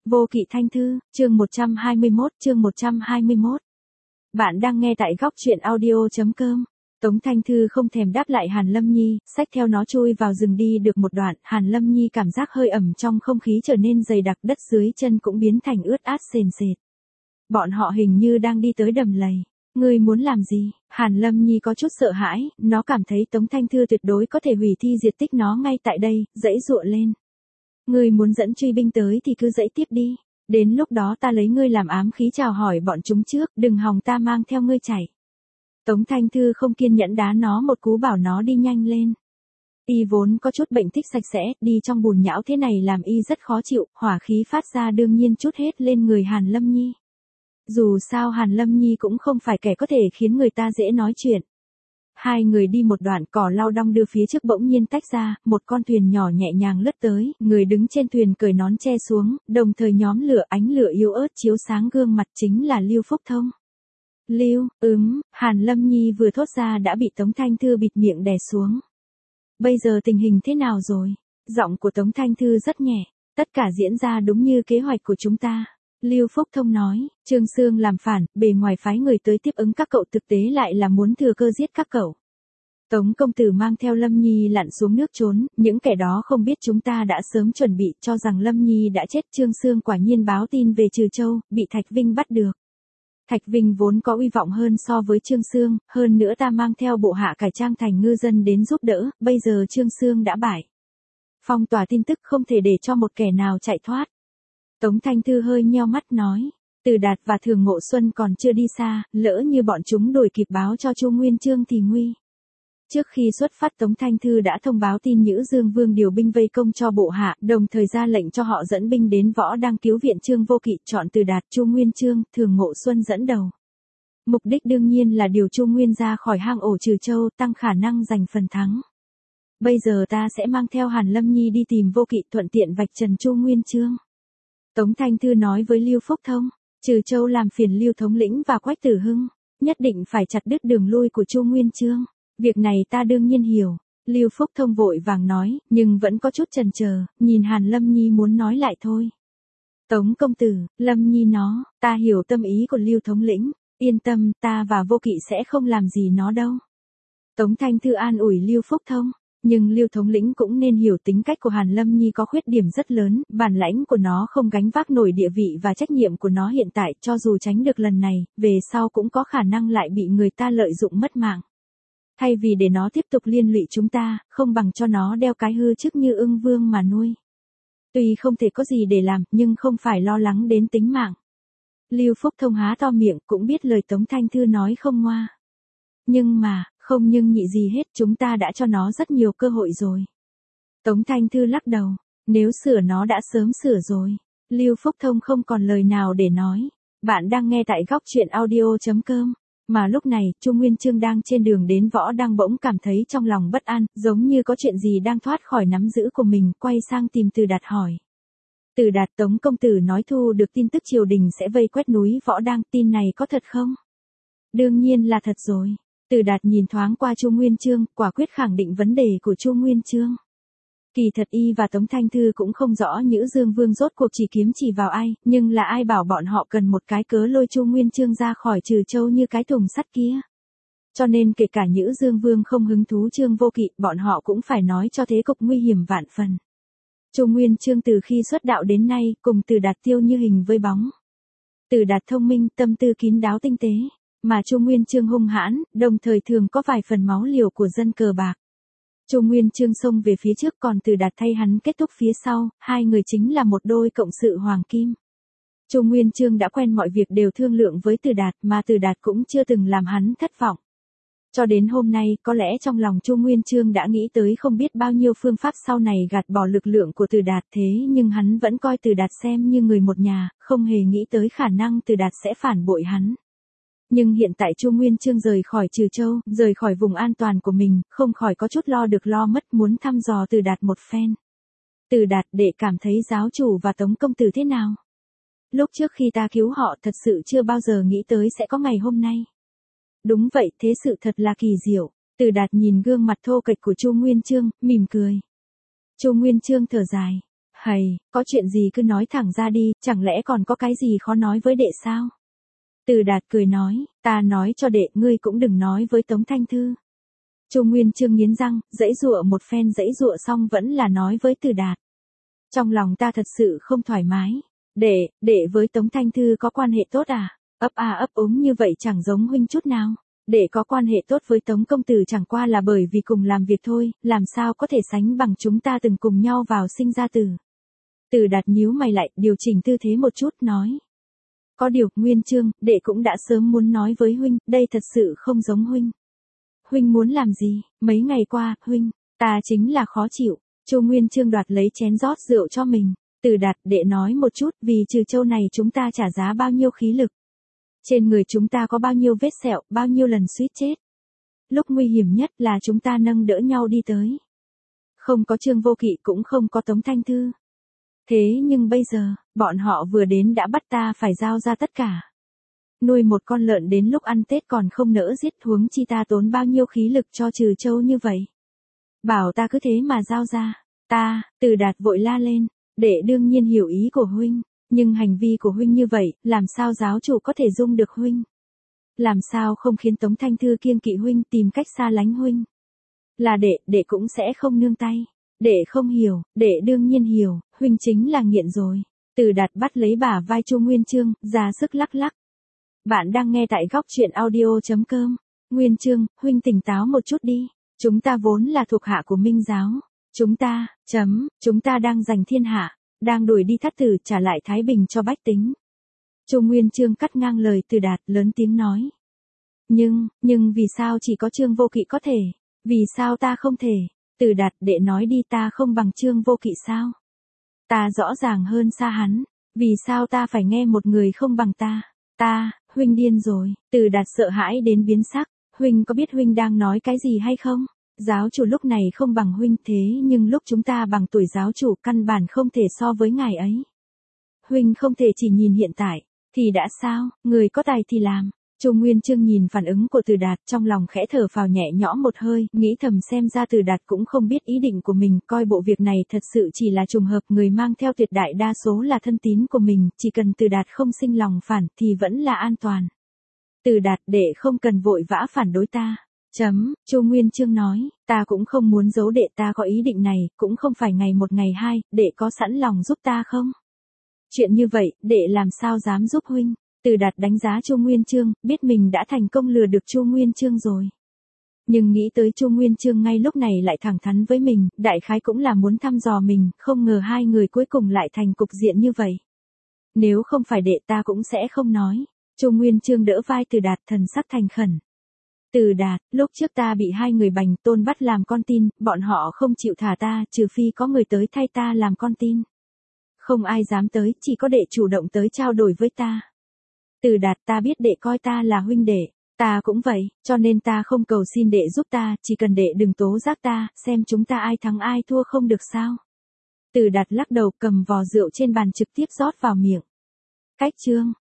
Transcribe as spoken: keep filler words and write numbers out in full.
Vô Kỵ Thanh Thư, chương một trăm hai mươi mốt, chương một trăm hai mươi mốt. Bạn đang nghe tại góc truyện audio.com. Tống Thanh Thư không thèm đáp lại Hàn Lâm Nhi, xách theo nó chui vào rừng đi được một đoạn, Hàn Lâm Nhi cảm giác hơi ẩm trong không khí trở nên dày đặc, đất dưới chân cũng biến thành ướt át sền sệt. Bọn họ hình như đang đi tới đầm lầy. Ngươi muốn làm gì? Hàn Lâm Nhi có chút sợ hãi, nó cảm thấy Tống Thanh Thư tuyệt đối có thể hủy thi diệt tích nó ngay tại đây, giãy giụa lên. Ngươi muốn dẫn truy binh tới thì cứ giãy tiếp đi. Đến lúc đó ta lấy ngươi làm ám khí chào hỏi bọn chúng trước, đừng hòng ta mang theo ngươi chạy. Tống Thanh Thư không kiên nhẫn đá nó một cú bảo nó đi nhanh lên. Y vốn có chút bệnh thích sạch sẽ, đi trong bùn nhão thế này làm y rất khó chịu, hỏa khí phát ra đương nhiên chút hết lên người Hàn Lâm Nhi. Dù sao Hàn Lâm Nhi cũng không phải kẻ có thể khiến người ta dễ nói chuyện. Hai người đi một đoạn, cỏ lau đong đưa phía trước bỗng nhiên tách ra, một con thuyền nhỏ nhẹ nhàng lướt tới, người đứng trên thuyền cởi nón che xuống, đồng thời nhóm lửa, ánh lửa yếu ớt chiếu sáng gương mặt, chính là Lưu Phúc Thông. Lưu, ừm, Hàn Lâm Nhi vừa thốt ra đã bị Tống Thanh Thư bịt miệng đè xuống. Bây giờ tình hình thế nào rồi? Giọng của Tống Thanh Thư rất nhẹ, tất cả diễn ra đúng như kế hoạch của chúng ta. Lưu Phúc Thông nói, Trương Sương làm phản, bề ngoài phái người tới tiếp ứng các cậu, thực tế lại là muốn thừa cơ giết các cậu. Tống công tử mang theo Lâm Nhi lặn xuống nước trốn, những kẻ đó không biết chúng ta đã sớm chuẩn bị, cho rằng Lâm Nhi đã chết. Trương Sương quả nhiên báo tin về Trừ Châu, bị Thạch Vinh bắt được. Thạch Vinh vốn có uy vọng hơn so với Trương Sương, hơn nữa ta mang theo bộ hạ cải trang thành ngư dân đến giúp đỡ, bây giờ Trương Sương đã bại. Phong tỏa tin tức, không thể để cho một kẻ nào chạy thoát. Tống Thanh Thư hơi nheo mắt nói, Từ Đạt và Thường Ngộ Xuân còn chưa đi xa, lỡ như bọn chúng đuổi kịp báo cho Chu Nguyên Chương thì nguy. Trước khi xuất phát Tống Thanh Thư đã thông báo tin Nhữ Dương Vương điều binh vây công cho bộ hạ, đồng thời ra lệnh cho họ dẫn binh đến Võ Đăng cứu viện Trương Vô Kỵ, chọn Từ Đạt, Chu Nguyên Chương, Thường Ngộ Xuân dẫn đầu. Mục đích đương nhiên là điều Chu Nguyên ra khỏi hang ổ Trừ Châu, tăng khả năng giành phần thắng. Bây giờ ta sẽ mang theo Hàn Lâm Nhi đi tìm Vô Kỵ, thuận tiện vạch trần Chu Nguyên Chương. Tống Thanh Thư nói với Lưu Phúc Thông, Trừ Châu làm phiền Lưu thống lĩnh và Quách Tử Hưng, nhất định phải chặt đứt đường lui của Chu Nguyên Chương. Việc này ta đương nhiên hiểu. Lưu Phúc Thông vội vàng nói, nhưng vẫn có chút chần chờ, nhìn Hàn Lâm Nhi muốn nói lại thôi. Tống công tử, Lâm Nhi nó, ta hiểu tâm ý của Lưu thống lĩnh, yên tâm, ta và Vô Kỵ sẽ không làm gì nó đâu. Tống Thanh Thư an ủi Lưu Phúc Thông. Nhưng Lưu thống lĩnh cũng nên hiểu tính cách của Hàn Lâm Nhi có khuyết điểm rất lớn, bản lãnh của nó không gánh vác nổi địa vị và trách nhiệm của nó hiện tại, cho dù tránh được lần này, về sau cũng có khả năng lại bị người ta lợi dụng mất mạng. Thay vì để nó tiếp tục liên lụy chúng ta, không bằng cho nó đeo cái hư chức Như Ưng Vương mà nuôi. Tuy không thể có gì để làm, nhưng không phải lo lắng đến tính mạng. Lưu Phúc Thông há to miệng, cũng biết lời Tống Thanh Thư nói không ngoa. Nhưng mà, không nhưng nhị gì hết, chúng ta đã cho nó rất nhiều cơ hội rồi. Tống Thanh Thư lắc đầu, nếu sửa nó đã sớm sửa rồi. Lưu Phúc Thông không còn lời nào để nói. Bạn đang nghe tại góc truyện audio.com. Mà lúc này, Chu Nguyên Chương đang trên đường đến Võ Đăng bỗng cảm thấy trong lòng bất an, giống như có chuyện gì đang thoát khỏi nắm giữ của mình, quay sang tìm Từ Đạt hỏi. Từ Đạt, Tống công tử nói thu được tin tức triều đình sẽ vây quét núi Võ Đăng, tin này có thật không? Đương nhiên là thật rồi. Từ Đạt nhìn thoáng qua Chu Nguyên Chương, quả quyết khẳng định vấn đề của Chu Nguyên Chương. Kỳ thật y và Tống Thanh Thư cũng không rõ Nhữ Dương Vương rốt cuộc chỉ kiếm chỉ vào ai, nhưng là ai bảo bọn họ cần một cái cớ lôi Chu Nguyên Chương ra khỏi Trừ Châu như cái thùng sắt kia. Cho nên kể cả Nhữ Dương Vương không hứng thú Trương Vô Kỵ, bọn họ cũng phải nói cho thế cục nguy hiểm vạn phần. Chu Nguyên Chương từ khi xuất đạo đến nay, cùng Từ Đạt tiêu như hình với bóng. Từ Đạt thông minh, tâm tư kín đáo tinh tế. Mà Chu Nguyên Chương hung hãn, đồng thời thường có vài phần máu liều của dân cờ bạc. Chu Nguyên Chương xông về phía trước, còn Từ Đạt thay hắn kết thúc phía sau, hai người chính là một đôi cộng sự hoàng kim. Chu Nguyên Chương đã quen mọi việc đều thương lượng với Từ Đạt, mà Từ Đạt cũng chưa từng làm hắn thất vọng. Cho đến hôm nay, có lẽ trong lòng Chu Nguyên Chương đã nghĩ tới không biết bao nhiêu phương pháp sau này gạt bỏ lực lượng của Từ Đạt, thế nhưng hắn vẫn coi Từ Đạt xem như người một nhà, không hề nghĩ tới khả năng Từ Đạt sẽ phản bội hắn. Nhưng hiện tại Chu Nguyên Chương rời khỏi Trừ Châu, rời khỏi vùng an toàn của mình, không khỏi có chút lo được lo mất, muốn thăm dò Từ Đạt một phen. Từ Đạt, để cảm thấy giáo chủ và Tống công tử thế nào? Lúc trước khi ta cứu họ thật sự chưa bao giờ nghĩ tới sẽ có ngày hôm nay. Đúng vậy, thế sự thật là kỳ diệu. Từ Đạt nhìn gương mặt thô kệch của Chu Nguyên Chương, mỉm cười. Chu Nguyên Chương thở dài. Hầy, có chuyện gì cứ nói thẳng ra đi, chẳng lẽ còn có cái gì khó nói với đệ sao? Từ Đạt cười nói, ta nói cho đệ, ngươi cũng đừng nói với Tống Thanh Thư. Chu Nguyên Chương nghiến răng, giãy giụa một phen giãy giụa xong vẫn là nói với Từ Đạt. Trong lòng ta thật sự không thoải mái. Đệ, đệ với Tống Thanh Thư có quan hệ tốt à? Ấp a ấp úng như vậy chẳng giống huynh chút nào. Đệ có quan hệ tốt với Tống công tử chẳng qua là bởi vì cùng làm việc thôi, làm sao có thể sánh bằng chúng ta từng cùng nhau vào sinh ra tử. Từ Đạt nhíu mày lại, điều chỉnh tư thế một chút, nói. Có điều, Nguyên Chương, đệ cũng đã sớm muốn nói với huynh, đây thật sự không giống huynh. Huynh muốn làm gì? Mấy ngày qua, huynh, ta chính là khó chịu. Chu Nguyên Chương đoạt lấy chén rót rượu cho mình. Từ Đạt, đệ nói một chút, vì trừ châu này chúng ta trả giá bao nhiêu khí lực. Trên người chúng ta có bao nhiêu vết sẹo, bao nhiêu lần suýt chết. Lúc nguy hiểm nhất là chúng ta nâng đỡ nhau đi tới. Không có Trương Vô Kỵ cũng không có Tống Thanh Thư. Thế nhưng bây giờ, bọn họ vừa đến đã bắt ta phải giao ra tất cả. Nuôi một con lợn đến lúc ăn Tết còn không nỡ giết, huống chi ta tốn bao nhiêu khí lực cho trừ châu như vậy. Bảo ta cứ thế mà giao ra. Ta, Từ Đạt vội la lên. Đệ đương nhiên hiểu ý của huynh. Nhưng hành vi của huynh như vậy, làm sao giáo chủ có thể dung được huynh? Làm sao không khiến Tống Thanh Thư kiêng kỵ huynh, tìm cách xa lánh huynh? Là đệ, đệ cũng sẽ không nương tay. Đệ không hiểu, đệ đương nhiên hiểu, huynh chính là nghiện rồi. Từ Đạt bắt lấy bả vai Chu Nguyên Chương, ra sức lắc lắc. Bạn đang nghe tại góc truyện audio chấm com. Nguyên Chương, huynh tỉnh táo một chút đi. Chúng ta vốn là thuộc hạ của Minh giáo. Chúng ta, chấm, chúng ta đang giành thiên hạ. Đang đuổi đi thất tử, trả lại thái bình cho bách tính. Chu Nguyên Chương cắt ngang lời Từ Đạt, lớn tiếng nói. Nhưng, nhưng vì sao chỉ có Trương Vô Kỵ có thể? Vì sao ta không thể? Từ Đạt, đệ nói đi, ta không bằng Trương Vô Kỵ sao? Ta rõ ràng hơn xa hắn. Vì sao ta phải nghe một người không bằng ta? Ta, huynh điên rồi. Từ Đạt sợ hãi đến biến sắc. Huynh có biết huynh đang nói cái gì hay không? Giáo chủ lúc này không bằng huynh, thế nhưng lúc chúng ta bằng tuổi giáo chủ căn bản không thể so với ngài ấy. Huynh không thể chỉ nhìn hiện tại, thì đã sao, người có tài thì làm. Chu Nguyên Chương nhìn phản ứng của Từ Đạt, trong lòng khẽ thở phào nhẹ nhõm một hơi, nghĩ thầm xem ra Từ Đạt cũng không biết ý định của mình, coi bộ việc này thật sự chỉ là trùng hợp, người mang theo tuyệt đại đa số là thân tín của mình, chỉ cần Từ Đạt không sinh lòng phản thì vẫn là an toàn. Từ Đạt, đệ không cần vội vã phản đối ta. Chấm, Chu Nguyên Chương nói, ta cũng không muốn giấu đệ, ta có ý định này, cũng không phải ngày một ngày hai, đệ có sẵn lòng giúp ta không? Chuyện như vậy, đệ làm sao dám giúp huynh? Từ Đạt đánh giá Chu Nguyên Chương, biết mình đã thành công lừa được Chu Nguyên Chương rồi. Nhưng nghĩ tới Chu Nguyên Chương ngay lúc này lại thẳng thắn với mình, đại khái cũng là muốn thăm dò mình, không ngờ hai người cuối cùng lại thành cục diện như vậy. Nếu không phải đệ ta cũng sẽ không nói. Chu Nguyên Chương đỡ vai Từ Đạt, thần sắc thành khẩn. Từ Đạt, lúc trước ta bị hai người Bành Tôn bắt làm con tin, bọn họ không chịu thả ta, trừ phi có người tới thay ta làm con tin. Không ai dám tới, chỉ có đệ chủ động tới trao đổi với ta. Từ Đạt, ta biết đệ coi ta là huynh đệ, ta cũng vậy, cho nên ta không cầu xin đệ giúp ta, chỉ cần đệ đừng tố giác ta, xem chúng ta ai thắng ai thua không được sao. Từ Đạt lắc đầu, cầm vò rượu trên bàn trực tiếp rót vào miệng. Cách chương,